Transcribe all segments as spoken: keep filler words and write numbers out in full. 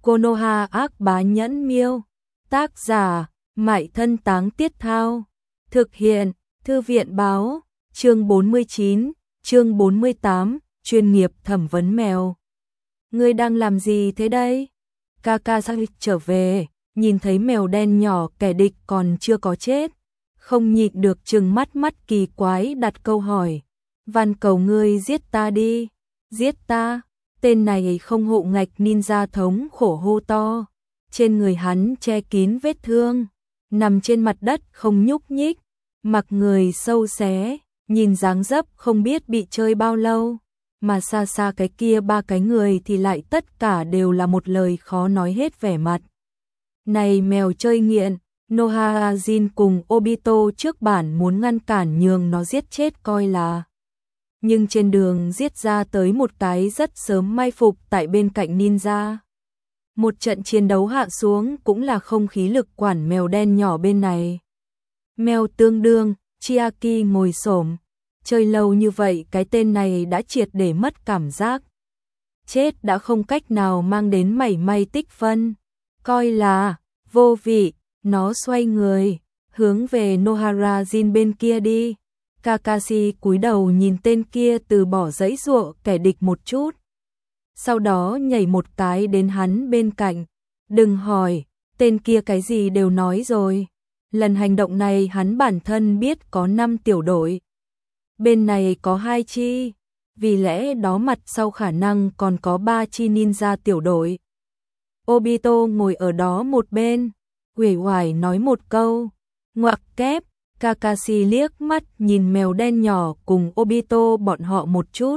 Konoha ác bá nhẫn miêu. Tác giả, Mại Thân Táng Tiết Thao. Thực hiện, Thư viện báo, chương bốn mươi chín, chương bốn mươi tám, chuyên nghiệp thẩm vấn mèo. Ngươi đang làm gì thế đây? Kakashi trở về, nhìn thấy mèo đen nhỏ kẻ địch còn chưa có chết. Không nhịn được trừng mắt mắt kỳ quái đặt câu hỏi. Van cầu ngươi giết ta đi. Giết ta? Tên này không hộ ngạch ninja thống khổ hô to. Trên người hắn che kín vết thương. Nằm trên mặt đất không nhúc nhích. Mặc người sâu xé. Nhìn dáng dấp không biết bị chơi bao lâu. Mà xa xa cái kia ba cái người thì lại tất cả đều là một lời khó nói hết vẻ mặt. Này mèo chơi nghiện. Nohara-jin cùng Obito trước bản muốn ngăn cản nhường nó giết chết coi là. Nhưng trên đường giết ra tới một cái rất sớm mai phục tại bên cạnh ninja. Một trận chiến đấu hạ xuống cũng là không khí lực quản mèo đen nhỏ bên này. Mèo tương đương, Chiaki ngồi xổm. Chơi lâu như vậy cái tên này đã triệt để mất cảm giác. Chết đã không cách nào mang đến mảy may tích phân. Coi là vô vị. Nó xoay người, hướng về Nohara-jin bên kia đi. Kakashi cúi đầu nhìn tên kia từ bỏ giãy giụa kẻ địch một chút. Sau đó nhảy một cái đến hắn bên cạnh. Đừng hỏi, tên kia cái gì đều nói rồi. Lần hành động này hắn bản thân biết có năm tiểu đội. Bên này có hai chi, vì lẽ đó mặt sau khả năng còn có ba chi ninja tiểu đội. Obito ngồi ở đó một bên. Uể oải nói một câu, ngoặc kép. Kakashi liếc mắt nhìn mèo đen nhỏ cùng Obito bọn họ một chút.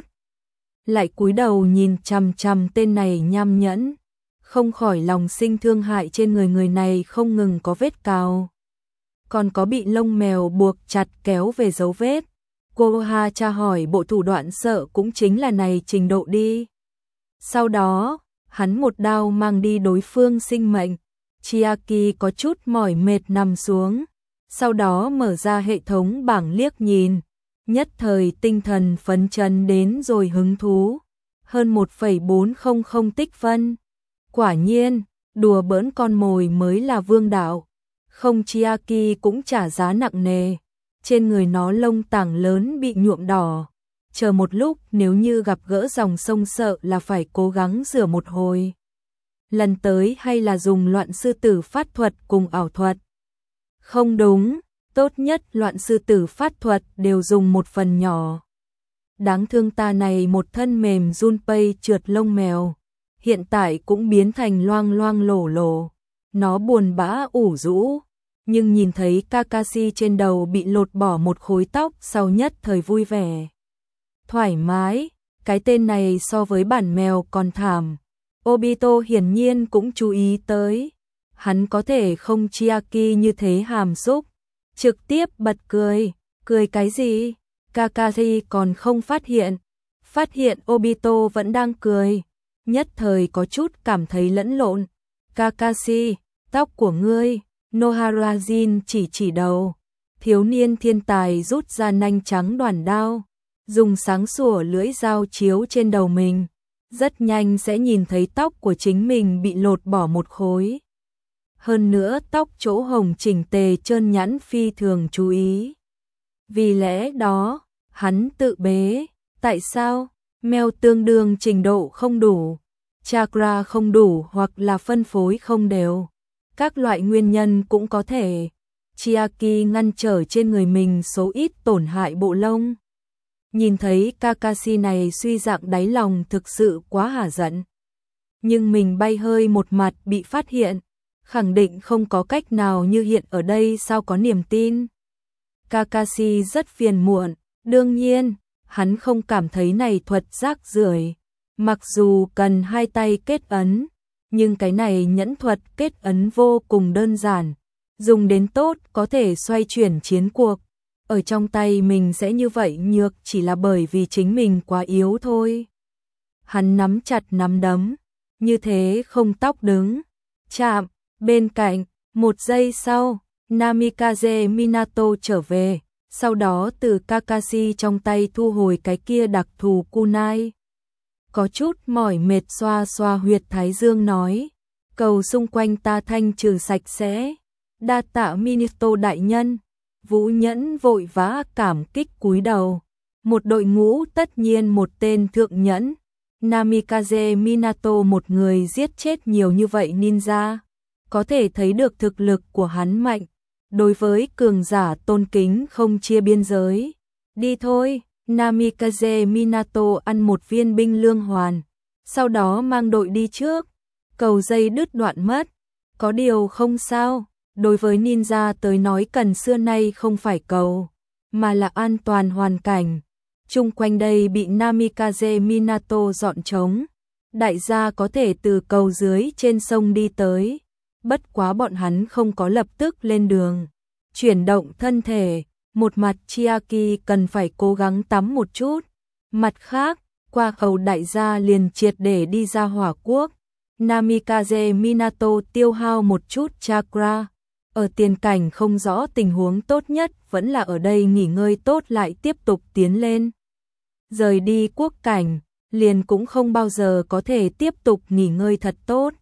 Lại cúi đầu nhìn chằm chằm tên này nham nhẫn. Không khỏi lòng sinh thương hại trên người người này không ngừng có vết cào. Còn có bị lông mèo buộc chặt kéo về dấu vết. Konoha tra hỏi bộ thủ đoạn sợ cũng chính là này trình độ đi. Sau đó, hắn một đao mang đi đối phương sinh mệnh. Chiaki có chút mỏi mệt nằm xuống, sau đó mở ra hệ thống bảng liếc nhìn, nhất thời tinh thần phấn chấn đến rồi hứng thú, hơn một phẩy bốn không không tích phân. Quả nhiên, đùa bỡn con mồi mới là vương đạo, không Chiaki cũng trả giá nặng nề, trên người nó lông tảng lớn bị nhuộm đỏ, chờ một lúc nếu như gặp gỡ dòng sông sợ là phải cố gắng rửa một hồi. Lần tới hay là dùng loạn sư tử phát thuật cùng ảo thuật? Không đúng, tốt nhất loạn sư tử phát thuật đều dùng một phần nhỏ. Đáng thương ta này một thân mềm Junpei trượt lông mèo, hiện tại cũng biến thành loang loang lổ lổ. Nó buồn bã ủ rũ, nhưng nhìn thấy Kakashi trên đầu bị lột bỏ một khối tóc sau nhất thời vui vẻ. Thoải mái, cái tên này so với bản mèo còn thảm. Obito hiển nhiên cũng chú ý tới. Hắn có thể không Chiaki như thế hàm xúc. Trực tiếp bật cười. Cười cái gì? Kakashi còn không phát hiện. Phát hiện Obito vẫn đang cười. Nhất thời có chút cảm thấy lẫn lộn. Kakashi, tóc của ngươi. Nohara-jin chỉ chỉ đầu. Thiếu niên thiên tài rút ra nanh trắng đoàn đao. Dùng sáng sủa lưỡi dao chiếu trên đầu mình. Rất nhanh sẽ nhìn thấy tóc của chính mình bị lột bỏ một khối. Hơn nữa tóc chỗ hồng chỉnh tề trơn nhẵn phi thường chú ý. Vì lẽ đó, hắn tự bế. Tại sao? Mèo tương đương trình độ không đủ, chakra không đủ hoặc là phân phối không đều. Các loại nguyên nhân cũng có thể. Chiaki ngăn trở trên người mình số ít tổn hại bộ lông. Nhìn thấy Kakashi này suy dạng đáy lòng thực sự quá hả giận. Nhưng mình bay hơi một mặt bị phát hiện, khẳng định không có cách nào như hiện ở đây sao có niềm tin. Kakashi rất phiền muộn, đương nhiên, hắn không cảm thấy này thuật rác rưởi. Mặc dù cần hai tay kết ấn, nhưng cái này nhẫn thuật kết ấn vô cùng đơn giản. Dùng đến tốt có thể xoay chuyển chiến cuộc. Ở trong tay mình sẽ như vậy nhược chỉ là bởi vì chính mình quá yếu thôi. Hắn nắm chặt nắm đấm, như thế không tóc đứng. Chạm, bên cạnh, một giây sau, Namikaze Minato trở về, sau đó từ Kakashi trong tay thu hồi cái kia đặc thù kunai. Có chút mỏi mệt xoa xoa huyệt thái dương nói, cầu xung quanh ta thanh trừ sạch sẽ. Đa tạ Minato đại nhân. Vũ Nhẫn vội vã cảm kích cúi đầu. Một đội ngũ tất nhiên một tên thượng nhẫn. Namikaze Minato một người giết chết nhiều như vậy ninja. Có thể thấy được thực lực của hắn mạnh. Đối với cường giả tôn kính không chia biên giới. Đi thôi, Namikaze Minato ăn một viên binh lương hoàn. Sau đó mang đội đi trước. Cầu dây đứt đoạn mất. Có điều không sao. Đối với ninja tới nói cần xưa nay không phải cầu, mà là an toàn hoàn cảnh. Chung quanh đây bị Namikaze Minato dọn trống. Đại gia có thể từ cầu dưới trên sông đi tới. Bất quá bọn hắn không có lập tức lên đường. Chuyển động thân thể, một mặt Chiaki cần phải cố gắng tắm một chút. Mặt khác, qua cầu đại gia liền triệt để đi ra hỏa quốc. Namikaze Minato tiêu hao một chút chakra. Ở tiền cảnh không rõ tình huống tốt nhất vẫn là ở đây nghỉ ngơi tốt lại tiếp tục tiến lên. Rời đi quốc cảnh, liền cũng không bao giờ có thể tiếp tục nghỉ ngơi thật tốt.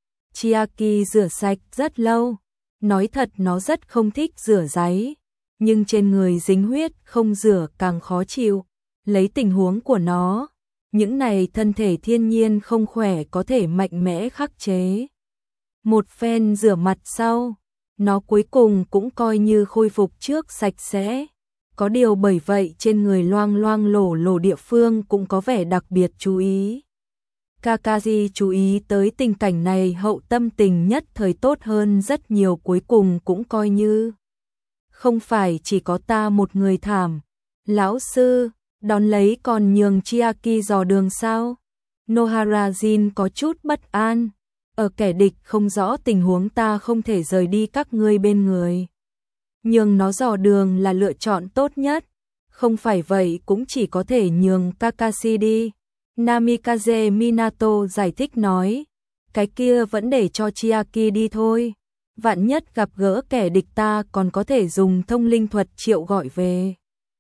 Chiaki rửa sạch rất lâu. Nói thật nó rất không thích rửa ráy. Nhưng trên người dính huyết không rửa càng khó chịu. Lấy tình huống của nó, những này thân thể thiên nhiên không khỏe có thể mạnh mẽ khắc chế. Một phen rửa mặt sau, nó cuối cùng cũng coi như khôi phục trước sạch sẽ. Có điều bởi vậy trên người loang loang lổ lổ địa phương cũng có vẻ đặc biệt chú ý. Kakashi chú ý tới tình cảnh này hậu tâm tình nhất thời tốt hơn rất nhiều, cuối cùng cũng coi như không phải chỉ có ta một người thảm. Lão sư, đón lấy còn nhường Chiaki dò đường sao? Nohara Jin có chút bất an. Ở kẻ địch không rõ tình huống ta không thể rời đi các ngươi bên người. Nhường nó dò đường là lựa chọn tốt nhất. Không phải vậy cũng chỉ có thể nhường Kakashi đi. Namikaze Minato giải thích nói. Cái kia vẫn để cho Chiaki đi thôi. Vạn nhất gặp gỡ kẻ địch ta còn có thể dùng thông linh thuật triệu gọi về.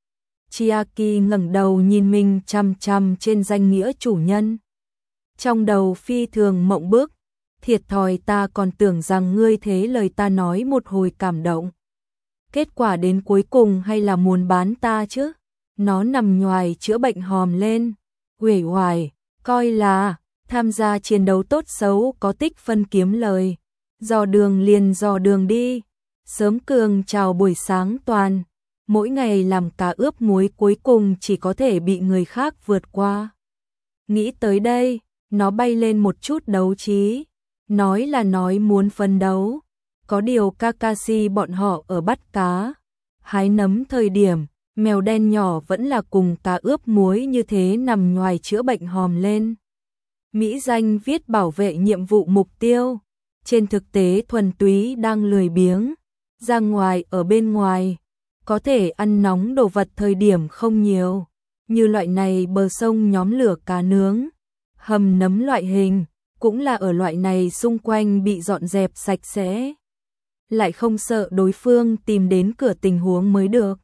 Chiaki ngẩng đầu nhìn mình chằm chằm trên danh nghĩa chủ nhân. Trong đầu phi thường mộng bức. Thiệt thòi, ta còn tưởng rằng ngươi thế lời ta nói một hồi cảm động. Kết quả đến cuối cùng hay là muốn bán ta chứ. Nó nằm nhoài chữa bệnh hòm lên. Uể oải, coi là tham gia chiến đấu tốt xấu có tích phân kiếm lời. Dò đường liền dò đường đi. Sớm cường chào buổi sáng toàn. Mỗi ngày làm cá ướp muối cuối cùng chỉ có thể bị người khác vượt qua. Nghĩ tới đây, nó bay lên một chút đấu trí. Nói là nói muốn phân đấu. Có điều Kakashi bọn họ ở bắt cá. Hái nấm thời điểm, mèo đen nhỏ vẫn là cùng cá ướp muối như thế nằm ngoài chữa bệnh hòm lên. Mỹ danh viết bảo vệ nhiệm vụ mục tiêu. Trên thực tế thuần túy đang lười biếng. Ra ngoài ở bên ngoài. Có thể ăn nóng đồ vật thời điểm không nhiều. Như loại này bờ sông nhóm lửa cá nướng. Hầm nấm loại hình. Cũng là ở loại này xung quanh bị dọn dẹp sạch sẽ. Lại không sợ đối phương tìm đến cửa tình huống mới được.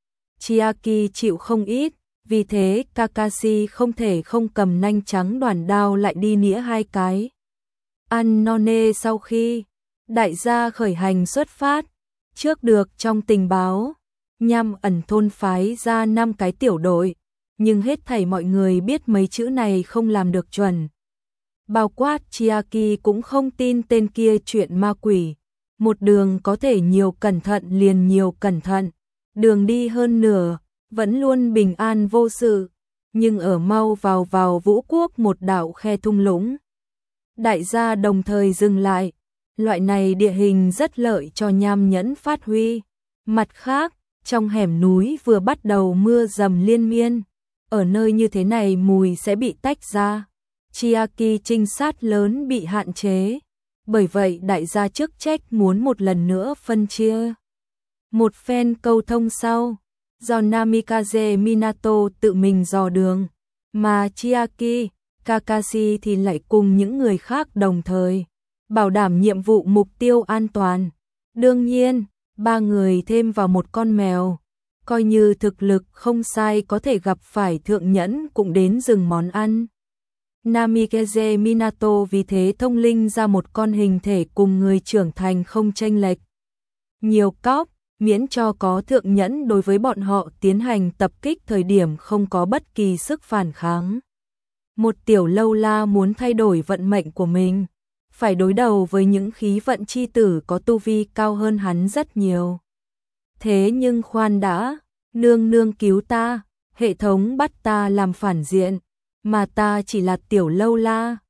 Chiaki chịu không ít, vì thế Kakashi không thể không cầm nanh trắng đoàn đao lại đi nĩa hai cái. Ăn no nê sau khi đại gia khởi hành xuất phát, trước được trong tình báo, Nham ẩn thôn phái ra năm cái tiểu đội, nhưng hết thảy mọi người biết mấy chữ này không làm được chuẩn. Bao quát Chiaki cũng không tin tên kia chuyện ma quỷ. Một đường có thể nhiều cẩn thận liền nhiều cẩn thận. Đường đi hơn nửa, vẫn luôn bình an vô sự. Nhưng ở mau vào vào Vũ Quốc một đảo khe thung lũng. Đại gia đồng thời dừng lại. Loại này địa hình rất lợi cho nham nhẫn phát huy. Mặt khác, trong hẻm núi vừa bắt đầu mưa dầm liên miên. Ở nơi như thế này mùi sẽ bị tách ra. Chiaki trinh sát lớn bị hạn chế. Bởi vậy đại gia chức trách muốn một lần nữa phân chia. Một phen câu thông sau, do Namikaze Minato tự mình dò đường, mà Chiaki, Kakashi thì lại cùng những người khác đồng thời, bảo đảm nhiệm vụ mục tiêu an toàn. Đương nhiên, ba người thêm vào một con mèo, coi như thực lực không sai có thể gặp phải thượng nhẫn cũng đến dừng món ăn. Namikaze Minato vì thế thông linh ra một con hình thể cùng người trưởng thành không chênh lệch nhiều cóc, miễn cho có thượng nhẫn đối với bọn họ tiến hành tập kích thời điểm không có bất kỳ sức phản kháng. Một tiểu lâu la muốn thay đổi vận mệnh của mình, phải đối đầu với những khí vận chi tử có tu vi cao hơn hắn rất nhiều. Thế nhưng khoan đã, nương nương cứu ta, hệ thống bắt ta làm phản diện, mà ta chỉ là tiểu lâu la,